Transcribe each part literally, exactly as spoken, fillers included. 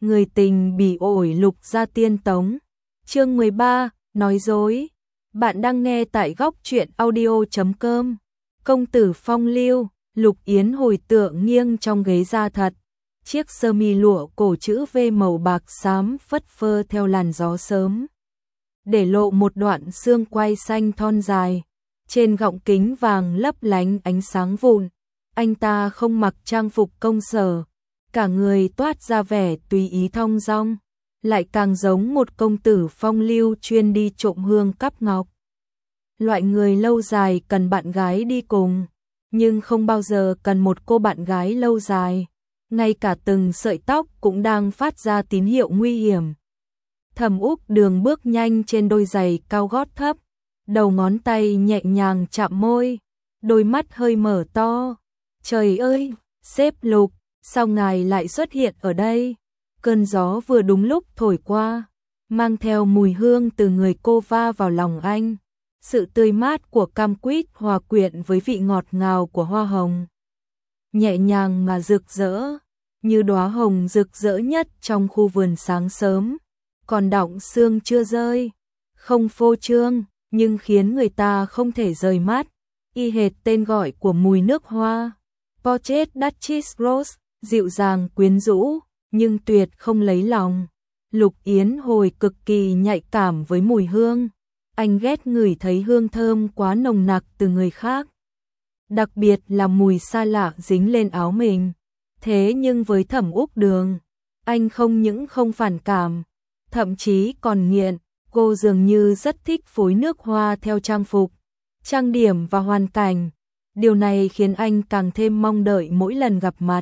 Người tình bị ổi lục gia tiên tống. Chương mười ba, nói dối. Bạn đang nghe tại góc truyện audio chấm com. Công tử phong lưu, Lục Yến hồi tượng nghiêng trong ghế da thật. Chiếc sơ mi lụa cổ chữ V màu bạc xám phất phơ theo làn gió sớm, để lộ một đoạn xương quai xanh thon dài. Trên gọng kính vàng lấp lánh ánh sáng vụn, anh ta không mặc trang phục công sở, cả người toát ra vẻ tùy ý thong dong, lại càng giống một công tử phong lưu chuyên đi trộm hương cắp ngọc. Loại người lâu dài cần bạn gái đi cùng, nhưng không bao giờ cần một cô bạn gái lâu dài. Ngay cả từng sợi tóc cũng đang phát ra tín hiệu nguy hiểm. Thẩm Úc Đường bước nhanh trên đôi giày cao gót thấp, đầu ngón tay nhẹ nhàng chạm môi, đôi mắt hơi mở to. Trời ơi, sếp Lục, sao ngài lại xuất hiện ở đây? Cơn gió vừa đúng lúc thổi qua, mang theo mùi hương từ người cô va vào lòng anh. Sự tươi mát của cam quýt hòa quyện với vị ngọt ngào của hoa hồng. Nhẹ nhàng mà rực rỡ, như đóa hồng rực rỡ nhất trong khu vườn sáng sớm. Còn đọng sương chưa rơi, không phô trương, nhưng khiến người ta không thể rời mắt. Y hệt tên gọi của mùi nước hoa. Portrait Duchess Rose, dịu dàng quyến rũ, nhưng tuyệt không lấy lòng. Lục Yến hồi cực kỳ nhạy cảm với mùi hương. Anh ghét ngửi thấy hương thơm quá nồng nặc từ người khác, đặc biệt là mùi xa lạ dính lên áo mình. Thế nhưng với Thẩm Úc Đường, anh không những không phản cảm, thậm chí còn nghiện. Cô dường như rất thích phối nước hoa theo trang phục, trang điểm và hoàn cảnh. Điều này khiến anh càng thêm mong đợi mỗi lần gặp mặt.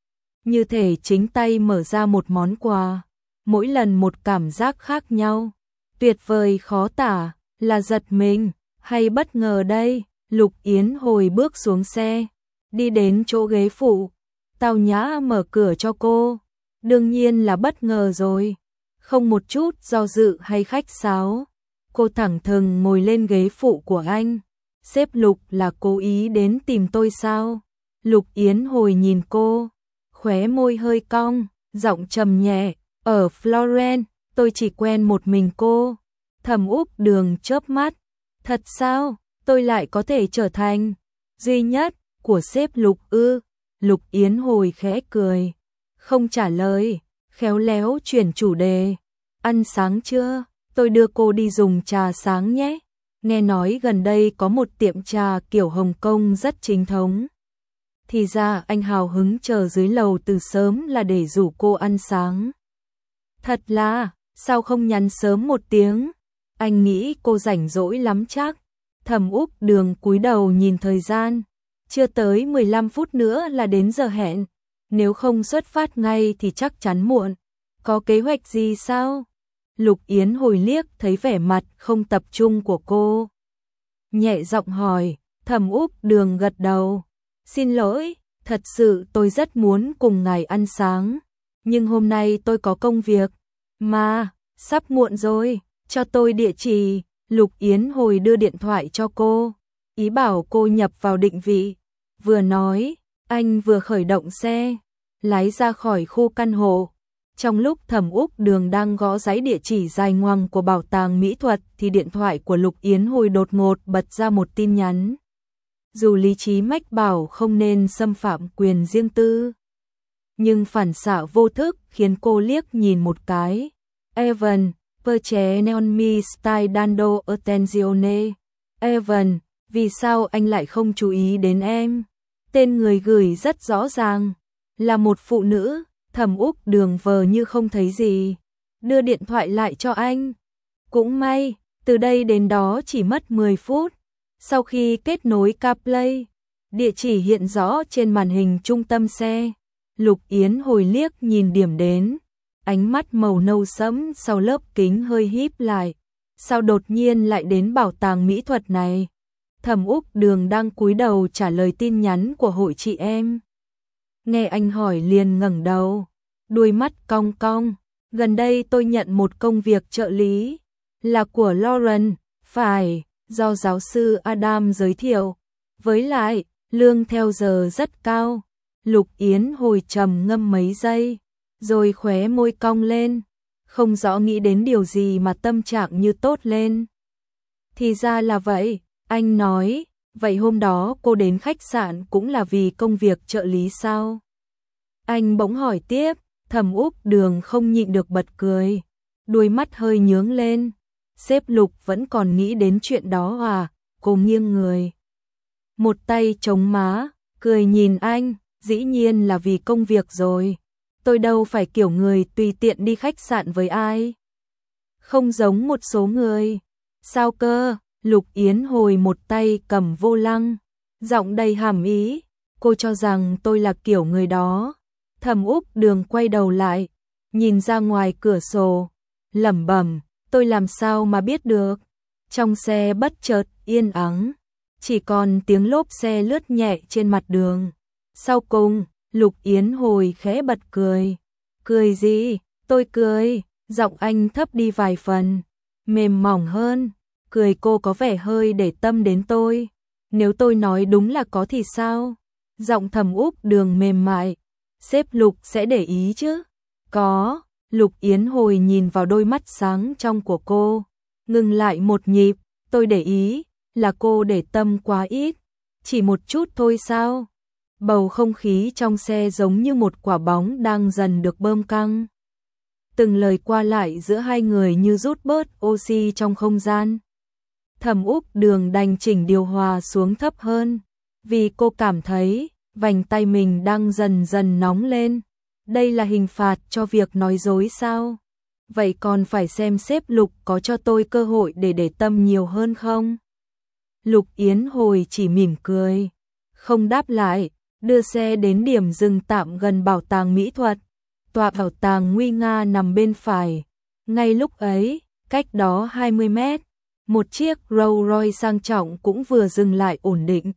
Như thể chính tay mở ra một món quà, mỗi lần một cảm giác khác nhau. Tuyệt vời khó tả, là giật mình hay bất ngờ đây? Lục Yến hồi bước xuống xe, đi đến chỗ ghế phụ, tao nhã mở cửa cho cô. Đương nhiên là bất ngờ rồi, không một chút do dự hay khách sáo. Cô thẳng thừng ngồi lên ghế phụ của anh. Sếp Lục là cố ý đến tìm tôi sao? Lục Yến hồi nhìn cô, khóe môi hơi cong, giọng trầm nhẹ. Ở Florence, tôi chỉ quen một mình cô. Thẩm Úc Đường chớp mắt. Thật sao? Tôi lại có thể trở thành duy nhất của sếp Lục ư? Lục Yến hồi khẽ cười, không trả lời, khéo léo chuyển chủ đề. Ăn sáng chưa? Tôi đưa cô đi dùng trà sáng nhé. Nghe nói gần đây có một tiệm trà kiểu Hồng Kông rất chính thống. Thì ra anh hào hứng chờ dưới lầu từ sớm là để rủ cô ăn sáng. Thật là, sao không nhắn sớm một tiếng? Anh nghĩ cô rảnh rỗi lắm chắc. Thẩm Úc Đường cúi đầu nhìn thời gian, chưa tới mười lăm phút nữa là đến giờ hẹn. Nếu không xuất phát ngay thì chắc chắn muộn. Có kế hoạch gì sao? Lục Yến hồi liếc thấy vẻ mặt không tập trung của cô, nhẹ giọng hỏi. Thẩm Úc Đường gật đầu. Xin lỗi, thật sự tôi rất muốn cùng ngài ăn sáng, nhưng hôm nay tôi có công việc. Mà, sắp muộn rồi, cho tôi địa chỉ. Lục Yến hồi đưa điện thoại cho cô, ý bảo cô nhập vào định vị. Vừa nói, anh vừa khởi động xe, lái ra khỏi khu căn hộ. Trong lúc Thẩm Úc Đường đang gõ giấy địa chỉ dài ngoằng của bảo tàng mỹ thuật thì điện thoại của Lục Yến hồi đột ngột bật ra một tin nhắn. Dù lý trí mách bảo không nên xâm phạm quyền riêng tư, nhưng phản xạ vô thức khiến cô liếc nhìn một cái. Evan, perché non mi stai dando attenzione. Evan, vì sao anh lại không chú ý đến em? Tên người gửi rất rõ ràng, là một phụ nữ. Thẩm Úc Đường vờ như không thấy gì, đưa điện thoại lại cho anh. Cũng may, từ đây đến đó chỉ mất mười phút. Sau khi kết nối CarPlay, địa chỉ hiện rõ trên màn hình trung tâm xe. Lục Yến hồi liếc nhìn điểm đến, ánh mắt màu nâu sẫm sau lớp kính hơi híp lại. Sao đột nhiên lại đến bảo tàng mỹ thuật này? Thẩm Úc Đường đang cúi đầu trả lời tin nhắn của hội chị em. Nghe anh hỏi liền ngẩng đầu, đuôi mắt cong cong. Gần đây tôi nhận một công việc trợ lý, là của Lauren, phải, do giáo sư Adam giới thiệu. Với lại, lương theo giờ rất cao. Lục Yến hồi trầm ngâm mấy giây, rồi khóe môi cong lên, không rõ nghĩ đến điều gì mà tâm trạng như tốt lên. Thì ra là vậy, anh nói, vậy hôm đó cô đến khách sạn cũng là vì công việc trợ lý sao? Anh bỗng hỏi tiếp, Thẩm Úc Đường không nhịn được bật cười, đuôi mắt hơi nhướng lên. Sếp Lục vẫn còn nghĩ đến chuyện đó à? Cô nghiêng người, một tay chống má, cười nhìn anh, dĩ nhiên là vì công việc rồi. Tôi đâu phải kiểu người tùy tiện đi khách sạn với ai. Không giống một số người. Sao cơ? Lục Yến Hồi một tay cầm vô lăng, giọng đầy hàm ý, cô cho rằng tôi là kiểu người đó. Thẩm Úc Đường quay đầu lại, nhìn ra ngoài cửa sổ, lẩm bẩm, tôi làm sao mà biết được. Trong xe bất chợt yên ắng, chỉ còn tiếng lốp xe lướt nhẹ trên mặt đường. Sau cùng, Lục Yến Hồi khẽ bật cười. Cười gì? Tôi cười, giọng anh thấp đi vài phần, mềm mỏng hơn. Cười cô có vẻ hơi để tâm đến tôi. Nếu tôi nói đúng là có thì sao? Giọng Thẩm Úc Đường mềm mại. Sếp Lục sẽ để ý chứ? Có. Lục Yến Hồi nhìn vào đôi mắt sáng trong của cô, ngừng lại một nhịp. Tôi để ý, là cô để tâm quá ít. Chỉ một chút thôi sao? Bầu không khí trong xe giống như một quả bóng đang dần được bơm căng. Từng lời qua lại giữa hai người như rút bớt oxy trong không gian. Thẩm Úc Đường đành chỉnh điều hòa xuống thấp hơn, vì cô cảm thấy vành tay mình đang dần dần nóng lên. Đây là hình phạt cho việc nói dối sao? Vậy còn phải xem sếp Lục có cho tôi cơ hội để để tâm nhiều hơn không? Lục Yến Hồi chỉ mỉm cười, không đáp lại, đưa xe đến điểm dừng tạm gần bảo tàng mỹ thuật. Tòa bảo tàng nguy nga nằm bên phải. Ngay lúc ấy, cách đó hai mươi mét, một chiếc Rolls Royce sang trọng cũng vừa dừng lại ổn định.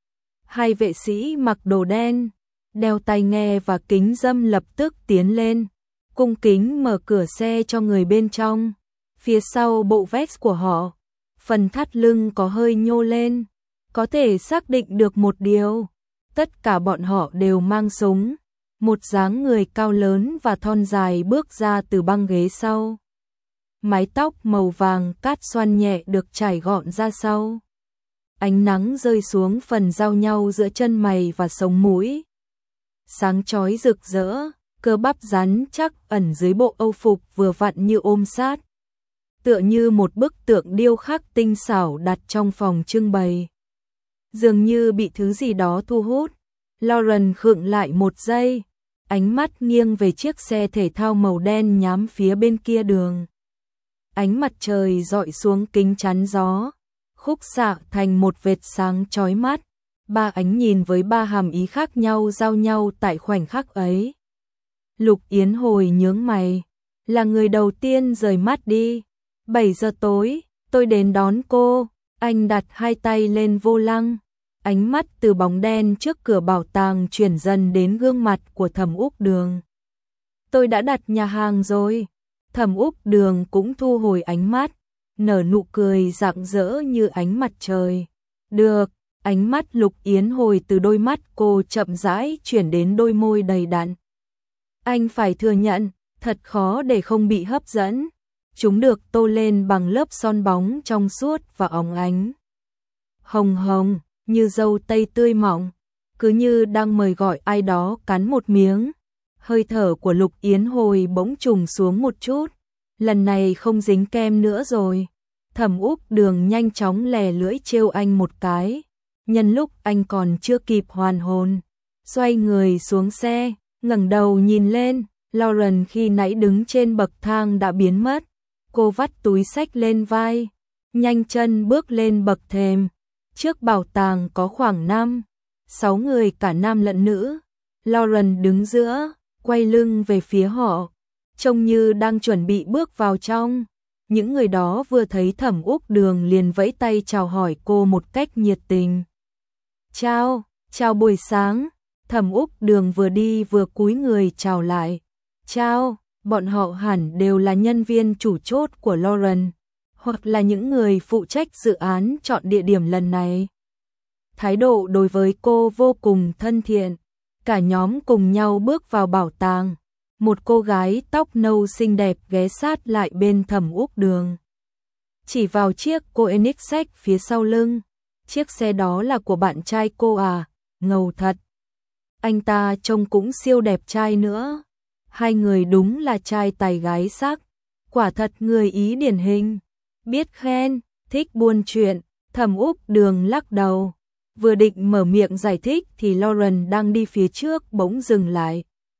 Hai vệ sĩ mặc đồ đen, đeo tai nghe và kính râm lập tức tiến lên, cung kính mở cửa xe cho người bên trong. Phía sau bộ vest của họ, phần thắt lưng có hơi nhô lên, có thể xác định được một điều, tất cả bọn họ đều mang súng. Một dáng người cao lớn và thon dài bước ra từ băng ghế sau. Mái tóc màu vàng cát xoăn nhẹ được trải gọn ra sau. Ánh nắng rơi xuống phần giao nhau giữa chân mày và sống mũi. Sáng chói rực rỡ, cơ bắp rắn chắc ẩn dưới bộ âu phục vừa vặn như ôm sát. Tựa như một bức tượng điêu khắc tinh xảo đặt trong phòng trưng bày. Dường như bị thứ gì đó thu hút. Lauren khựng lại một giây, ánh mắt nghiêng về chiếc xe thể thao màu đen nhắm phía bên kia đường. Ánh mặt trời dọi xuống kính chắn gió, khúc xạ thành một vệt sáng chói mắt. Ba ánh nhìn với ba hàm ý khác nhau giao nhau tại khoảnh khắc ấy. Lục Yến Hồi nhướng mày, là người đầu tiên rời mắt đi. bảy giờ tối, tôi đến đón cô. Anh đặt hai tay lên vô lăng. Ánh mắt từ bóng đen trước cửa bảo tàng chuyển dần đến gương mặt của Thẩm Úc Đường. Tôi đã đặt nhà hàng rồi. Thẩm Úc Đường cũng thu hồi ánh mắt, nở nụ cười rạng rỡ như ánh mặt trời. Được, ánh mắt Lục Yến Hồi từ đôi mắt cô chậm rãi chuyển đến đôi môi đầy đặn. Anh phải thừa nhận, thật khó để không bị hấp dẫn. Chúng được tô lên bằng lớp son bóng trong suốt và óng ánh. Hồng hồng, như dâu tây tươi mọng, cứ như đang mời gọi ai đó cắn một miếng. Hơi thở của Lục Yến Hồi bỗng trùng xuống một chút, lần này không dính kem nữa rồi. Thẩm Úc Đường nhanh chóng lè lưỡi trêu anh một cái, nhân lúc anh còn chưa kịp hoàn hồn, xoay người xuống xe, ngẩng đầu nhìn lên. Lauren khi nãy đứng trên bậc thang đã biến mất, cô vắt túi xách lên vai, nhanh chân bước lên bậc thềm. Trước bảo tàng có khoảng năm, sáu người cả nam lẫn nữ. Lauren đứng giữa, quay lưng về phía họ, trông như đang chuẩn bị bước vào trong. Những người đó vừa thấy Thẩm Úc Đường liền vẫy tay chào hỏi cô một cách nhiệt tình. Chào, chào buổi sáng. Thẩm Úc Đường vừa đi vừa cúi người chào lại. Chào, bọn họ hẳn đều là nhân viên chủ chốt của Lauren, hoặc là những người phụ trách dự án chọn địa điểm lần này. Thái độ đối với cô vô cùng thân thiện. Cả nhóm cùng nhau bước vào bảo tàng. một cô gái tóc nâu xinh đẹp ghé sát lại bên Thẩm Úc Đường. Chỉ vào chiếc Koenigsegg phía sau lưng. Chiếc xe đó là của bạn trai cô à, ngầu thật. Anh ta trông cũng siêu đẹp trai nữa. Hai người đúng là trai tài gái sắc. Quả thật người Ý điển hình. Biết khen, thích buôn chuyện. Thẩm Úc Đường lắc đầu. Vừa định mở miệng giải thích thì Lauren đang đi phía trước bỗng dừng lại.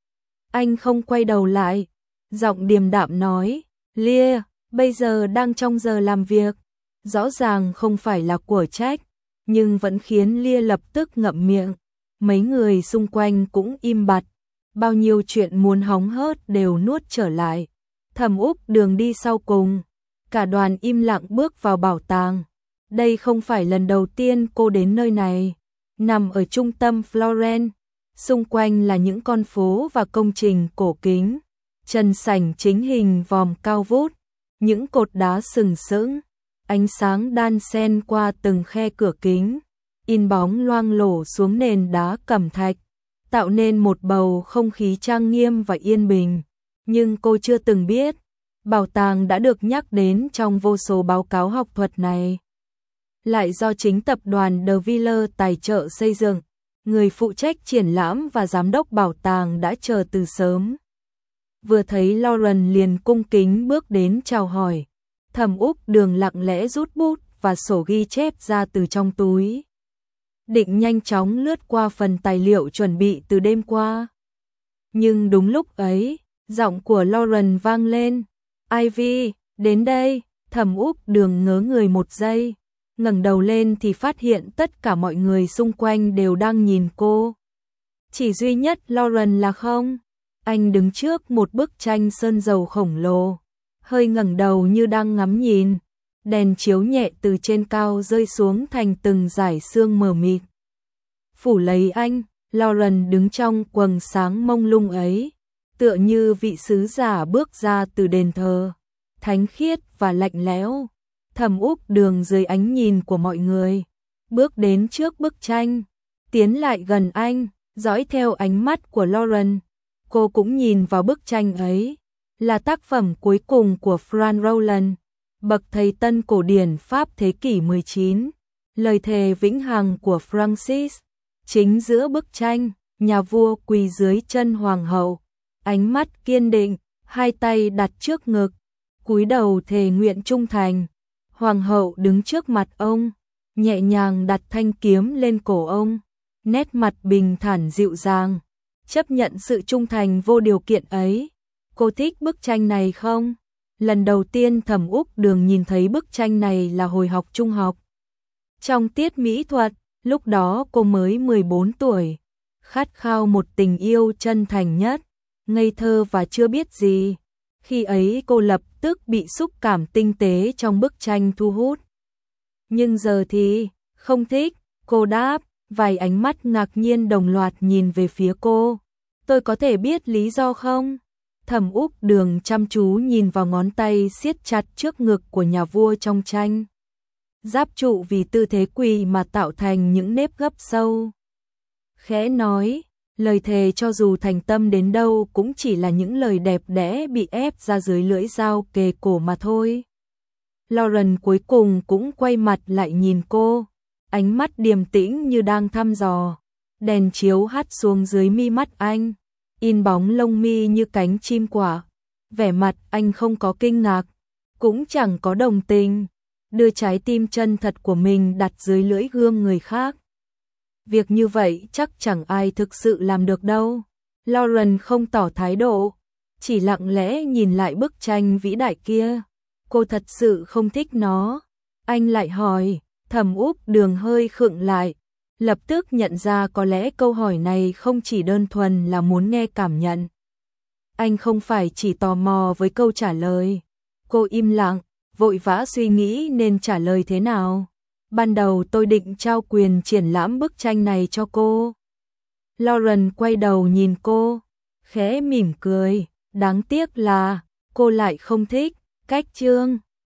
Anh không quay đầu lại. Giọng điềm đạm nói, Lia, bây giờ đang trong giờ làm việc. Rõ ràng không phải là của trách, nhưng vẫn khiến Lia lập tức ngậm miệng. Mấy người xung quanh cũng im bặt. Bao nhiêu chuyện muốn hóng hớt đều nuốt trở lại. Thẩm Úc Đường đi sau cùng. Cả đoàn im lặng bước vào bảo tàng. Đây không phải lần đầu tiên cô đến nơi này. Nằm ở trung tâm Florence, xung quanh là những con phố và công trình cổ kính. Trần sảnh chính hình vòm cao vút, những cột đá sừng sững, ánh sáng đan xen qua từng khe cửa kính, in bóng loang lổ xuống nền đá cẩm thạch, tạo nên một bầu không khí trang nghiêm và yên bình. Nhưng cô chưa từng biết, bảo tàng đã được nhắc đến trong vô số báo cáo học thuật này. Lại do chính tập đoàn De Villers tài trợ xây dựng, người phụ trách triển lãm và giám đốc bảo tàng đã chờ từ sớm. Vừa thấy Lauren liền cung kính bước đến chào hỏi. Thẩm Úc Đường lặng lẽ rút bút và sổ ghi chép ra từ trong túi. Định nhanh chóng lướt qua phần tài liệu chuẩn bị từ đêm qua. Nhưng đúng lúc ấy, giọng của Lauren vang lên. Ivy, đến đây. Thẩm Úc Đường ngớ người một giây. Ngẩng đầu lên thì phát hiện tất cả mọi người xung quanh đều đang nhìn cô. Chỉ duy nhất Lauren là không. Anh đứng trước một bức tranh sơn dầu khổng lồ, hơi ngẩng đầu như đang ngắm nhìn. Đèn chiếu nhẹ từ trên cao rơi xuống thành từng dải sương mờ mịt. Phủ lấy anh, Lauren đứng trong quầng sáng mông lung ấy, tựa như vị sứ giả bước ra từ đền thờ, thánh khiết và lạnh lẽo. Thẩm Úc Đường dưới ánh nhìn của mọi người, bước đến trước bức tranh, tiến lại gần anh, dõi theo ánh mắt của Lauren. Cô cũng nhìn vào bức tranh ấy, là tác phẩm cuối cùng của Franz Roland, bậc thầy tân cổ điển Pháp thế kỷ mười chín, lời thề vĩnh hằng của Francis. Chính giữa bức tranh, nhà vua quỳ dưới chân hoàng hậu, ánh mắt kiên định, hai tay đặt trước ngực, cúi đầu thề nguyện trung thành. Hoàng hậu đứng trước mặt ông, nhẹ nhàng đặt thanh kiếm lên cổ ông, nét mặt bình thản dịu dàng, chấp nhận sự trung thành vô điều kiện ấy. Cô thích bức tranh này không? Lần đầu tiên Thẩm Úc Đường nhìn thấy bức tranh này là hồi học trung học. Trong tiết mỹ thuật, lúc đó cô mới mười bốn tuổi, khát khao một tình yêu chân thành nhất, ngây thơ và chưa biết gì. Khi ấy cô lập tức bị xúc cảm tinh tế trong bức tranh thu hút. Nhưng giờ thì, không thích, cô đáp, vài ánh mắt ngạc nhiên đồng loạt nhìn về phía cô. Tôi có thể biết lý do không? Thẩm Úc Đường chăm chú nhìn vào ngón tay siết chặt trước ngực của nhà vua trong tranh. Giáp trụ vì tư thế quỳ mà tạo thành những nếp gấp sâu. Khẽ nói, lời thề cho dù thành tâm đến đâu cũng chỉ là những lời đẹp đẽ bị ép ra dưới lưỡi dao kề cổ mà thôi. Lauren cuối cùng cũng quay mặt lại nhìn cô, ánh mắt điềm tĩnh như đang thăm dò. Đèn chiếu hắt xuống dưới mi mắt anh, in bóng lông mi như cánh chim quả. Vẻ mặt anh không có kinh ngạc, cũng chẳng có đồng tình, đưa trái tim chân thật của mình đặt dưới lưỡi gươm người khác. Việc như vậy chắc chẳng ai thực sự làm được đâu. Lauren không tỏ thái độ, chỉ lặng lẽ nhìn lại bức tranh vĩ đại kia. Cô thật sự không thích nó. Anh lại hỏi. Thẩm Úc Đường hơi khựng lại, lập tức nhận ra có lẽ câu hỏi này không chỉ đơn thuần là muốn nghe cảm nhận. Anh không phải chỉ tò mò với câu trả lời. Cô im lặng, vội vã suy nghĩ nên trả lời thế nào. Ban đầu tôi định trao quyền triển lãm bức tranh này cho cô. Lauren quay đầu nhìn cô, khẽ mỉm cười. Đáng tiếc là cô lại không thích cách chương.